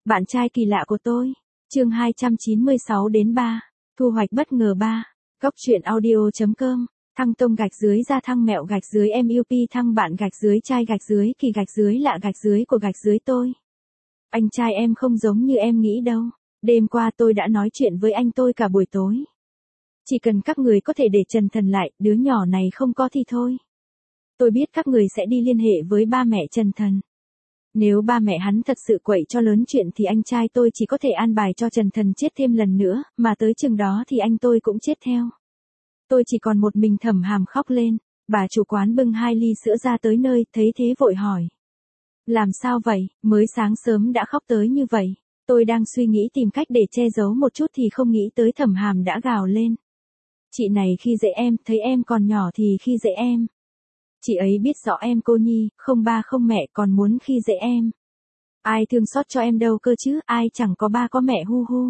Bạn trai kỳ lạ của tôi. Chương 296 đến 3. Thu hoạch bất ngờ 3. Góc truyện audio.com. Thăng tông gạch dưới ra thăng mẹo gạch dưới MUP thăng bạn gạch dưới trai gạch dưới kỳ gạch dưới lạ gạch dưới của gạch dưới tôi. Anh trai em không giống như em nghĩ đâu. Đêm qua tôi đã nói chuyện với anh tôi cả buổi tối. Chỉ cần các người có thể để Trần Thần lại, đứa nhỏ này không có thì thôi. Tôi biết các người sẽ đi liên hệ với ba mẹ Trần Thần. Nếu ba mẹ hắn thật sự quậy cho lớn chuyện thì anh trai tôi chỉ có thể an bài cho Trần Thần chết thêm lần nữa, mà tới chừng đó thì anh tôi cũng chết theo. Tôi chỉ còn một mình Thẩm Hàm khóc lên, bà chủ quán bưng 2 ly sữa ra tới nơi, thấy thế vội hỏi. Làm sao vậy, mới sáng sớm đã khóc tới như vậy. Tôi đang suy nghĩ tìm cách để che giấu một chút thì không nghĩ tới Thẩm Hàm đã gào lên. Chị này khi dễ em, thấy em còn nhỏ thì khi dễ em. Chị ấy biết rõ em cô nhi, không ba không mẹ còn muốn khi dễ em. Ai thương xót cho em đâu cơ chứ, ai chẳng có ba có mẹ hu hu.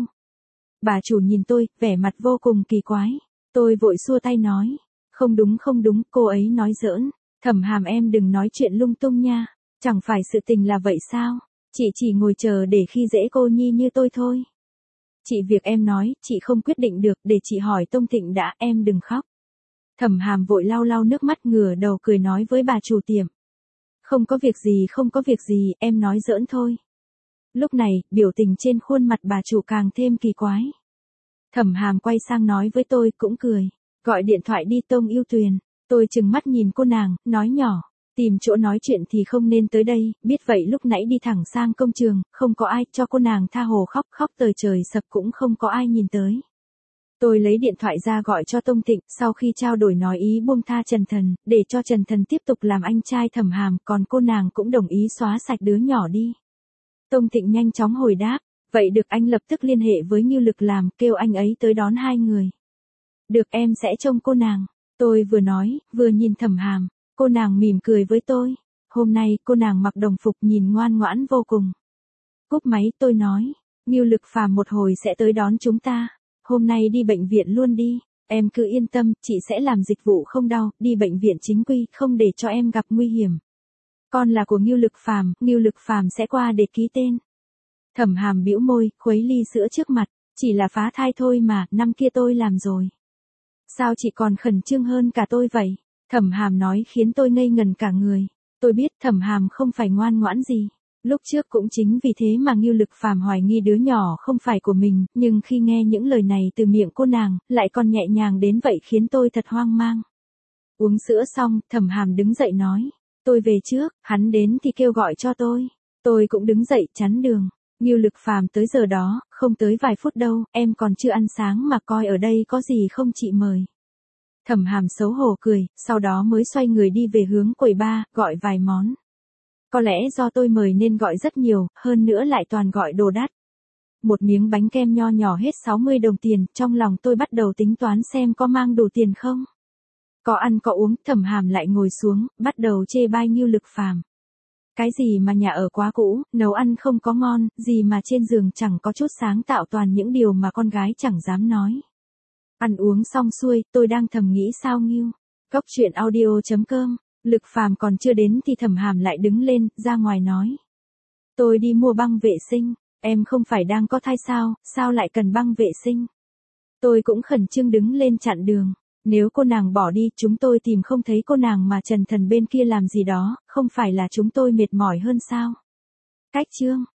Bà chủ nhìn tôi, vẻ mặt vô cùng kỳ quái. Tôi vội xua tay nói. Không đúng, cô ấy nói giỡn. Thẩm Hàm em đừng nói chuyện lung tung nha. Chẳng phải sự tình là vậy sao? Chị chỉ ngồi chờ để khi dễ cô nhi như tôi thôi. Chị việc em nói, chị không quyết định được, để chị hỏi Tông Thịnh đã, em đừng khóc. Thẩm Hàm vội lau nước mắt ngửa đầu cười nói với bà chủ tiệm. Không có việc gì, em nói giỡn thôi. Lúc này, biểu tình trên khuôn mặt bà chủ càng thêm kỳ quái. Thẩm Hàm quay sang nói với tôi cũng cười. Gọi điện thoại đi Tông Yêu Tuyền. Tôi trừng mắt nhìn cô nàng, nói nhỏ. Tìm chỗ nói chuyện thì không nên tới đây, biết vậy lúc nãy đi thẳng sang công trường, không có ai, cho cô nàng tha hồ khóc tời trời sập cũng không có ai nhìn tới. Tôi lấy điện thoại ra gọi cho Tông Thịnh, sau khi trao đổi nói ý buông tha Trần Thần, để cho Trần Thần tiếp tục làm anh trai Thẩm Hàm, còn cô nàng cũng đồng ý xóa sạch đứa nhỏ đi. Tông Thịnh nhanh chóng hồi đáp, vậy được anh lập tức liên hệ với Ngưu Lực làm, kêu anh ấy tới đón 2 người. Được em sẽ trông cô nàng. Tôi vừa nói, vừa nhìn Thẩm Hàm, cô nàng mỉm cười với tôi. Hôm nay cô nàng mặc đồng phục nhìn ngoan ngoãn vô cùng. Cúp máy tôi nói, Ngưu Lực Phàm một hồi sẽ tới đón chúng ta. Hôm nay đi bệnh viện luôn đi, em cứ yên tâm, chị sẽ làm dịch vụ không đau, đi bệnh viện chính quy, không để cho em gặp nguy hiểm. Con là của Ngưu Lực Phàm sẽ qua để ký tên. Thẩm Hàm bĩu môi, khuấy ly sữa trước mặt, chỉ là phá thai thôi mà, năm kia tôi làm rồi. Sao chị còn khẩn trương hơn cả tôi vậy? Thẩm Hàm nói khiến tôi ngây ngần cả người. Tôi biết Thẩm Hàm không phải ngoan ngoãn gì. Lúc trước cũng chính vì thế mà Ngưu Lực Phàm hoài nghi đứa nhỏ không phải của mình, nhưng khi nghe những lời này từ miệng cô nàng, lại còn nhẹ nhàng đến vậy khiến tôi thật hoang mang. Uống sữa xong, Thẩm Hàm đứng dậy nói, tôi về trước, hắn đến thì kêu gọi cho tôi. Tôi cũng đứng dậy chắn đường. Ngưu Lực Phàm tới giờ đó, không tới vài phút đâu, em còn chưa ăn sáng mà coi ở đây có gì không chị mời. Thẩm Hàm xấu hổ cười, sau đó mới xoay người đi về hướng quầy bar, gọi vài món. Có lẽ do tôi mời nên gọi rất nhiều, hơn nữa lại toàn gọi đồ đắt. Một miếng bánh kem nho nhỏ hết 60 đồng tiền, trong lòng tôi bắt đầu tính toán xem có mang đủ tiền không. Có ăn có uống, Thẩm Hàm lại ngồi xuống, bắt đầu chê bai Ngưu Lực Phàm. Cái gì mà nhà ở quá cũ, nấu ăn không có ngon, gì mà trên giường chẳng có chút sáng tạo, toàn những điều mà con gái chẳng dám nói. Ăn uống xong xuôi, tôi đang thầm nghĩ sao Ngưu. Góc truyện audio.com. Lực Phàm còn chưa đến thì Thẩm Hàm lại đứng lên, ra ngoài nói. Tôi đi mua băng vệ sinh, em không phải đang có thai sao lại cần băng vệ sinh. Tôi cũng khẩn trương đứng lên chặn đường. Nếu cô nàng bỏ đi, chúng tôi tìm không thấy cô nàng mà Trần Thần bên kia làm gì đó, không phải là chúng tôi mệt mỏi hơn sao. Cách chương.